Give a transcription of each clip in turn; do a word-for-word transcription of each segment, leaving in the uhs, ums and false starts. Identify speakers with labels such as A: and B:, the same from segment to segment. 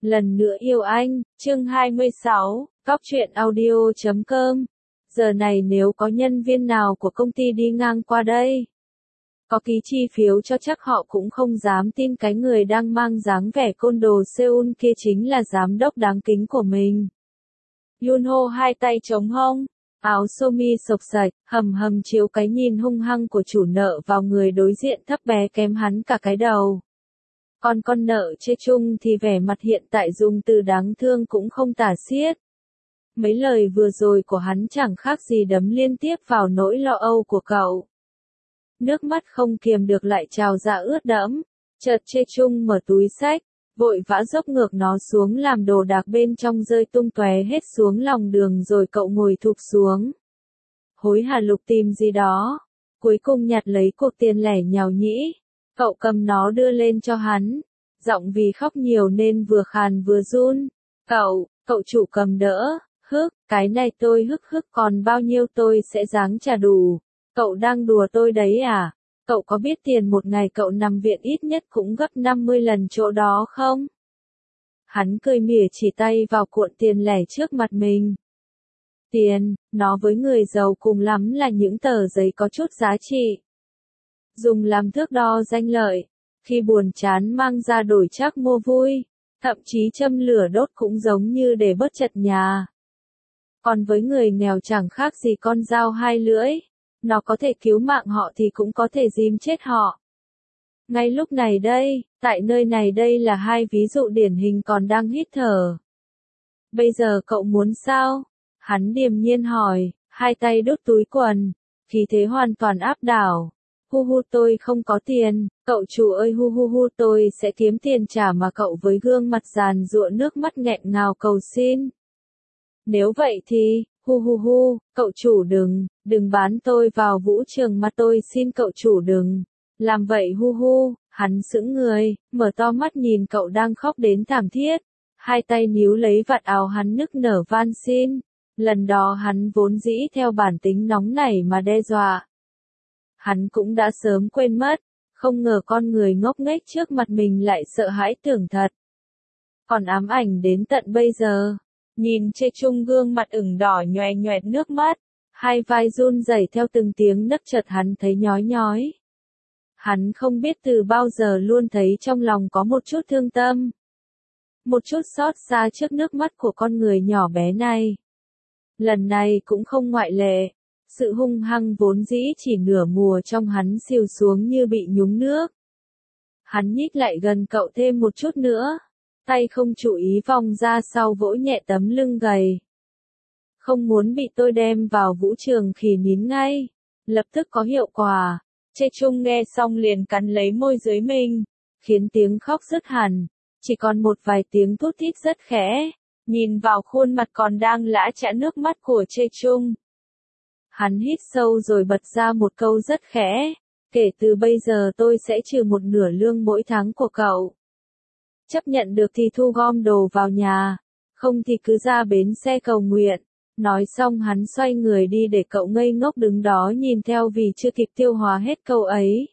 A: Lần nữa yêu anh, chương hai mươi sáu, Cóc truyện audio chấm com. Giờ này nếu có nhân viên nào của công ty đi ngang qua đây, có ký chi phiếu cho chắc họ cũng không dám tin cái người đang mang dáng vẻ côn đồ Seoul kia chính là giám đốc đáng kính của mình. Yunho hai tay chống hông, áo sơ mi xộc xạch, hầm hầm chiếu cái nhìn hung hăng của chủ nợ vào người đối diện thấp bé kém hắn cả cái đầu. Còn con nợ chê chung thì vẻ mặt hiện tại dùng từ đáng thương cũng không tả xiết. Mấy lời vừa rồi của hắn chẳng khác gì đấm liên tiếp vào nỗi lo âu của cậu. Nước mắt không kiềm được lại trào ra ướt đẫm, chợt chê chung mở túi xách, vội vã dốc ngược nó xuống làm đồ đạc bên trong rơi tung tóe hết xuống lòng đường rồi cậu ngồi thụp xuống. Hối hả lục tìm gì đó, cuối cùng nhặt lấy cuộc tiền lẻ nhào nhĩ. Cậu cầm nó đưa lên cho hắn, giọng vì khóc nhiều nên vừa khàn vừa run. Cậu, cậu chủ cầm đỡ, hức, cái này tôi hức hức còn bao nhiêu tôi sẽ ráng trả đủ. Cậu đang đùa tôi đấy à? Cậu có biết tiền một ngày cậu nằm viện ít nhất cũng gấp năm mươi lần chỗ đó không? Hắn cười mỉa chỉ tay vào cuộn tiền lẻ trước mặt mình. Tiền, nó với người giàu cùng lắm là những tờ giấy có chút giá trị. Dùng làm thước đo danh lợi, khi buồn chán mang ra đổi trác mua vui, thậm chí châm lửa đốt cũng giống như để bớt chật nhà. Còn với người nghèo chẳng khác gì con dao hai lưỡi, nó có thể cứu mạng họ thì cũng có thể dìm chết họ. Ngay lúc này đây, tại nơi này đây là hai ví dụ điển hình còn đang hít thở. Bây giờ cậu muốn sao? Hắn điềm nhiên hỏi, hai tay đút túi quần, khí thế hoàn toàn áp đảo. Hu hu tôi không có tiền, cậu chủ ơi hu hu hu tôi sẽ kiếm tiền trả mà cậu với gương mặt giàn giụa nước mắt nghẹn ngào cầu xin. Nếu vậy thì, hu hu hu, cậu chủ đừng, đừng bán tôi vào vũ trường mà tôi xin cậu chủ đừng. Làm vậy hu hu, hắn sững người, mở to mắt nhìn cậu đang khóc đến thảm thiết. Hai tay níu lấy vạt áo hắn nức nở van xin. Lần đó hắn vốn dĩ theo bản tính nóng nảy mà đe dọa. Hắn cũng đã sớm quên mất, không ngờ con người ngốc nghếch trước mặt mình lại sợ hãi tưởng thật. Còn ám ảnh đến tận bây giờ, nhìn chê chung gương mặt ửng đỏ nhoè nhoẹt nước mắt, hai vai run rẩy theo từng tiếng nấc chợt hắn thấy nhói nhói. Hắn không biết từ bao giờ luôn thấy trong lòng có một chút thương tâm. Một chút xót xa trước nước mắt của con người nhỏ bé này. Lần này cũng không ngoại lệ. Sự hung hăng vốn dĩ chỉ nửa mùa trong hắn xìu xuống như bị nhúng nước. Hắn nhích lại gần cậu thêm một chút nữa. Tay không chú ý vòng ra sau vỗ nhẹ tấm lưng gầy. Không muốn bị tôi đem vào vũ trường khỉ nín ngay. Lập tức có hiệu quả. Chê chung nghe xong liền cắn lấy môi dưới mình. Khiến tiếng khóc dứt hẳn. Chỉ còn một vài tiếng thút thít rất khẽ. Nhìn vào khuôn mặt còn đang lã chã nước mắt của chê chung. Hắn hít sâu rồi bật ra một câu rất khẽ, kể từ bây giờ tôi sẽ trừ một nửa lương mỗi tháng của cậu. Chấp nhận được thì thu gom đồ vào nhà, không thì cứ ra bến xe cầu nguyện. Nói xong hắn xoay người đi để cậu ngây ngốc đứng đó nhìn theo vì chưa kịp tiêu hóa hết câu ấy.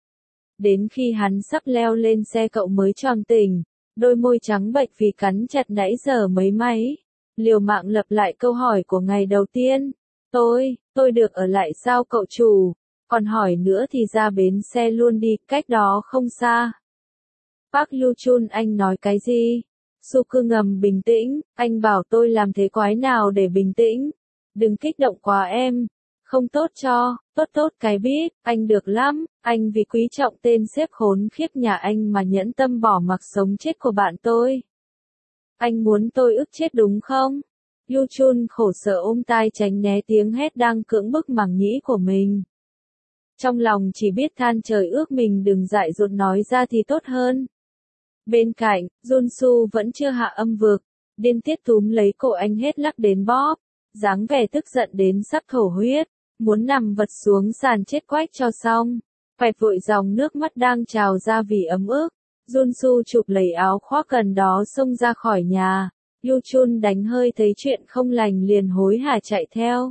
A: Đến khi hắn sắp leo lên xe cậu mới choàng tỉnh, đôi môi trắng bệch vì cắn chặt nãy giờ mấy máy. Liều mạng lặp lại câu hỏi của ngày đầu tiên. Tôi, tôi được ở lại sao cậu chủ? Còn hỏi nữa thì ra bến xe luôn đi, cách đó không xa. Park Yu-chun anh nói cái gì? Su cứ ngầm bình tĩnh, anh bảo tôi làm thế quái nào để bình tĩnh? Đừng kích động quá em. Không tốt cho, tốt tốt cái biết, anh được lắm, anh vì quý trọng tên sếp khốn khiếp nhà anh mà nhẫn tâm bỏ mặc sống chết của bạn tôi. Anh muốn tôi ức chết đúng không? Yu-chun khổ sở ôm tai tránh né tiếng hét đang cưỡng bức màng nhĩ của mình. Trong lòng chỉ biết than trời ước mình đừng dại dột nói ra thì tốt hơn. Bên cạnh, Junsu vẫn chưa hạ âm vực, điên tiết túm lấy cổ anh hết lắc đến bóp, dáng vẻ tức giận đến sắp thổ huyết, muốn nằm vật xuống sàn chết quách cho xong. Phẹt vội dòng nước mắt đang trào ra vì ấm ức, Junsu chụp lấy áo khoác gần đó xông ra khỏi nhà. Yu-chun đánh hơi thấy chuyện không lành liền hối hả chạy theo.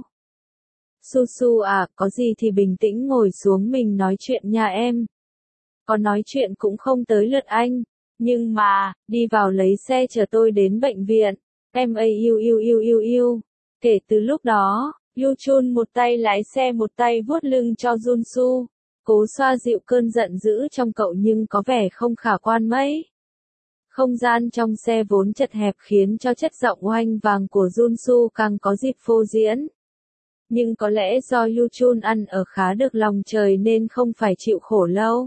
A: Su Su à, có gì thì bình tĩnh ngồi xuống mình nói chuyện nha em. Có nói chuyện cũng không tới lượt anh. Nhưng mà, đi vào lấy xe chở tôi đến bệnh viện. Em a yêu yêu yêu yêu yêu. Kể từ lúc đó, Yoo Chun một tay lái xe một tay vuốt lưng cho Junsu, cố xoa dịu cơn giận dữ trong cậu nhưng có vẻ không khả quan mấy. Không gian trong xe vốn chật hẹp khiến cho chất giọng oanh vàng của Junsu càng có dịp phô diễn. Nhưng có lẽ do Yoo Chun ăn ở khá được lòng trời nên không phải chịu khổ lâu.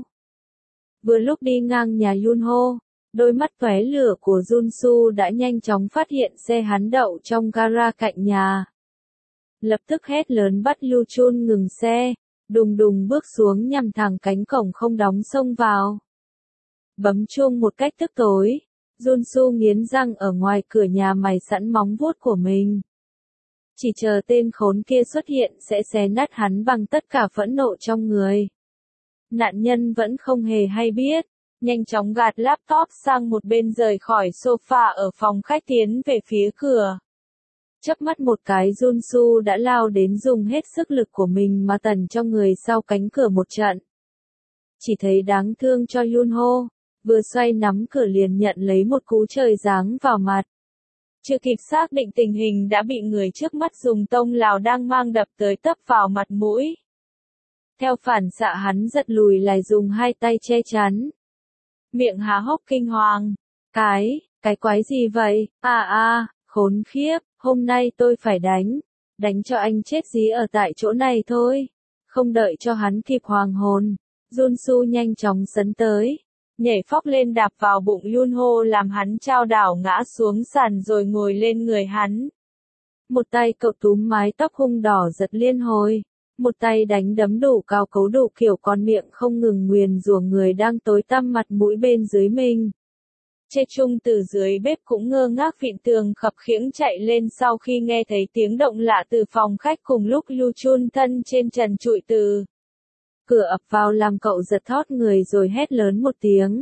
A: Vừa lúc đi ngang nhà Yunho, đôi mắt tóe lửa của Junsu đã nhanh chóng phát hiện xe hắn đậu trong gara cạnh nhà. Lập tức hét lớn bắt Yoo Chun ngừng xe, đùng đùng bước xuống nhằm thẳng cánh cổng không đóng xông vào. Bấm chuông một cách tức tối, Junsu nghiến răng ở ngoài cửa nhà mày sẵn móng vuốt của mình. Chỉ chờ tên khốn kia xuất hiện sẽ xé nát hắn bằng tất cả phẫn nộ trong người. Nạn nhân vẫn không hề hay biết, nhanh chóng gạt laptop sang một bên rời khỏi sofa ở phòng khách tiến về phía cửa. Chớp mắt một cái Junsu đã lao đến dùng hết sức lực của mình mà tần cho người sau cánh cửa một trận. Chỉ thấy đáng thương cho Yunho, vừa xoay nắm cửa liền nhận lấy một cú trời giáng vào mặt. Chưa kịp xác định tình hình đã bị người trước mắt dùng tông lào đang mang đập tới tấp vào mặt mũi. Theo phản xạ hắn giật lùi lại dùng hai tay che chắn. Miệng há hốc kinh hoàng. Cái, cái quái gì vậy? À à, khốn khiếp, hôm nay tôi phải đánh. Đánh cho anh chết dí ở tại chỗ này thôi. Không đợi cho hắn kịp hoàng hồn, Junsu nhanh chóng sấn tới. Nhảy phóc lên đạp vào bụng Yunho làm hắn chao đảo ngã xuống sàn rồi ngồi lên người hắn. Một tay cậu túm mái tóc hung đỏ giật liên hồi. Một tay đánh đấm đủ cao cấu đủ kiểu con miệng không ngừng nguyền rủa người đang tối tăm mặt mũi bên dưới mình. Chê Chung từ dưới bếp cũng ngơ ngác vịn tường khập khiễng chạy lên sau khi nghe thấy tiếng động lạ từ phòng khách cùng lúc Yoo Chun thân trên trần trụi từ cửa ập vào làm cậu giật thót người rồi hét lớn một tiếng.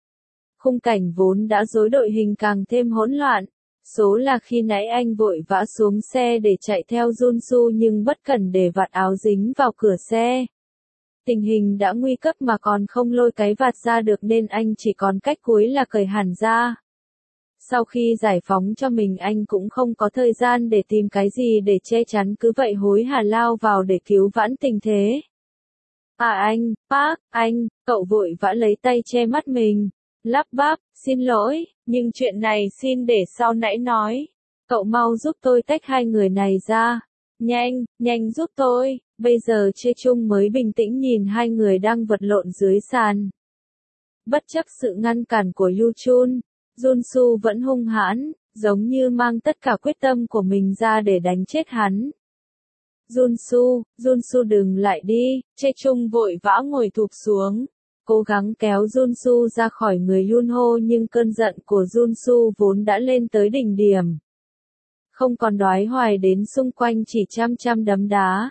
A: Khung cảnh vốn đã rối đội hình càng thêm hỗn loạn. Số là khi nãy anh vội vã xuống xe để chạy theo Junsu nhưng bất cẩn để vạt áo dính vào cửa xe. Tình hình đã nguy cấp mà còn không lôi cái vạt ra được nên anh chỉ còn cách cuối là cởi hẳn ra. Sau khi giải phóng cho mình anh cũng không có thời gian để tìm cái gì để che chắn cứ vậy hối hả lao vào để cứu vãn tình thế. À anh, Park, anh, cậu vội vã lấy tay che mắt mình. Lắp bắp, xin lỗi, nhưng chuyện này xin để sau nãy nói. Cậu mau giúp tôi tách hai người này ra. Nhanh, nhanh giúp tôi. Bây giờ Chê Chung mới bình tĩnh nhìn hai người đang vật lộn dưới sàn. Bất chấp sự ngăn cản của Yoo Chun, Junsu vẫn hung hãn, giống như mang tất cả quyết tâm của mình ra để đánh chết hắn. Junsu, Junsu đừng lại đi, Chê Chung vội vã ngồi thụp xuống. Cố gắng kéo Junsu ra khỏi người Yunho nhưng cơn giận của Junsu vốn đã lên tới đỉnh điểm. Không còn đoái hoài đến xung quanh chỉ chăm chăm đấm đá.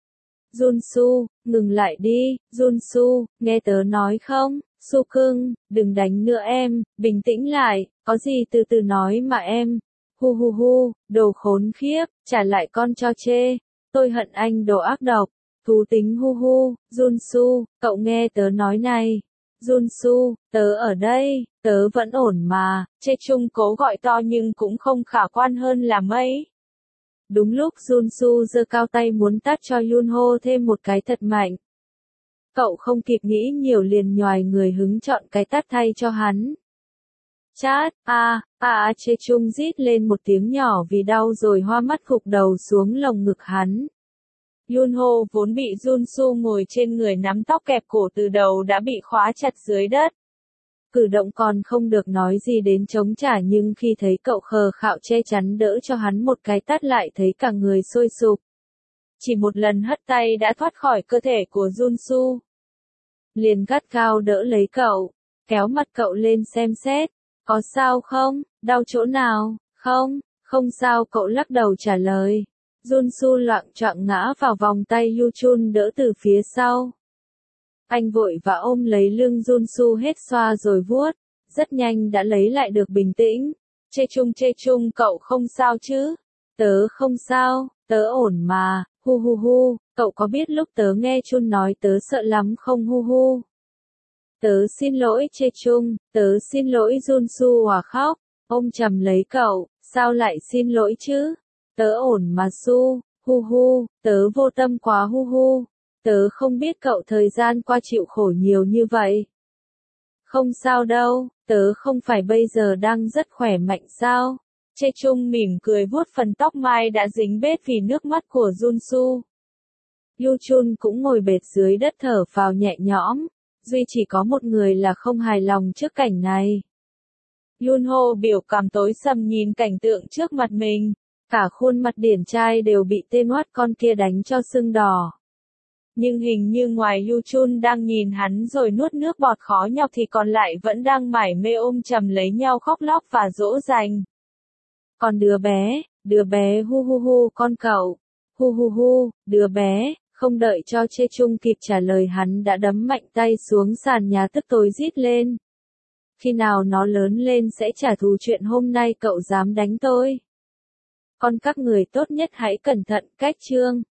A: Junsu, ngừng lại đi, Junsu, nghe tớ nói không, Su cưng, đừng đánh nữa em, bình tĩnh lại, có gì từ từ nói mà em. Hu hu hu, đồ khốn khiếp, trả lại con cho Chê, tôi hận anh đồ ác độc. Thú tính hu hu, Junsu, cậu nghe tớ nói này. Junsu, tớ ở đây, tớ vẫn ổn mà, Chê Chung cố gọi to nhưng cũng không khả quan hơn là mấy. Đúng lúc Junsu giơ cao tay muốn tát cho Yunho thêm một cái thật mạnh. Cậu không kịp nghĩ nhiều liền nhoài người hứng chọn cái tát thay cho hắn. Chát, a, a a Chê Chung rít lên một tiếng nhỏ vì đau rồi hoa mắt gục đầu xuống lồng ngực hắn. Yunho vốn bị Junsu ngồi trên người nắm tóc kẹp cổ từ đầu đã bị khóa chặt dưới đất. Cử động còn không được nói gì đến chống trả nhưng khi thấy cậu khờ khạo che chắn đỡ cho hắn một cái tát lại thấy cả người sôi sục. Chỉ một lần hất tay đã thoát khỏi cơ thể của Junsu. Liền gắt gao đỡ lấy cậu, kéo mặt cậu lên xem xét. Có sao không? Đau chỗ nào? Không, không sao cậu lắc đầu trả lời. Junsu loạng choạng ngã vào vòng tay Yoo Chun đỡ từ phía sau. Anh vội vã ôm lấy lưng Junsu hết xoa rồi vuốt, rất nhanh đã lấy lại được bình tĩnh. Chê Chung Chê Chung cậu không sao chứ? Tớ không sao, tớ ổn mà, hu hu hu, cậu có biết lúc tớ nghe Chun nói tớ sợ lắm không hu hu? Tớ xin lỗi Chê Chung, tớ xin lỗi Junsu hòa khóc, ôm chầm lấy cậu, sao lại xin lỗi chứ? Tớ ổn mà Su, hu hu, tớ vô tâm quá hu hu, tớ không biết cậu thời gian qua chịu khổ nhiều như vậy. Không sao đâu, tớ không phải bây giờ đang rất khỏe mạnh sao? Chê Chung mỉm cười vuốt phần tóc mai đã dính bết vì nước mắt của Junsu. Yu Chun cũng ngồi bệt dưới đất thở phào nhẹ nhõm, duy chỉ có một người là không hài lòng trước cảnh này. Yunho biểu cảm tối sầm nhìn cảnh tượng trước mặt mình, cả khuôn mặt điển trai đều bị tên oát con kia đánh cho sưng đỏ. Nhưng hình như ngoài Yu Chun đang nhìn hắn rồi nuốt nước bọt khó nhọc thì còn lại vẫn đang mải mê ôm chầm lấy nhau khóc lóc và dỗ dành. Còn đứa bé, đứa bé hu hu hu con cậu, hu hu hu, đứa bé, không đợi cho Chê Chung kịp trả lời hắn đã đấm mạnh tay xuống sàn nhà tức tối rít lên. Khi nào nó lớn lên sẽ trả thù chuyện hôm nay cậu dám đánh tôi. Con các người tốt nhất hãy cẩn thận, cách chương.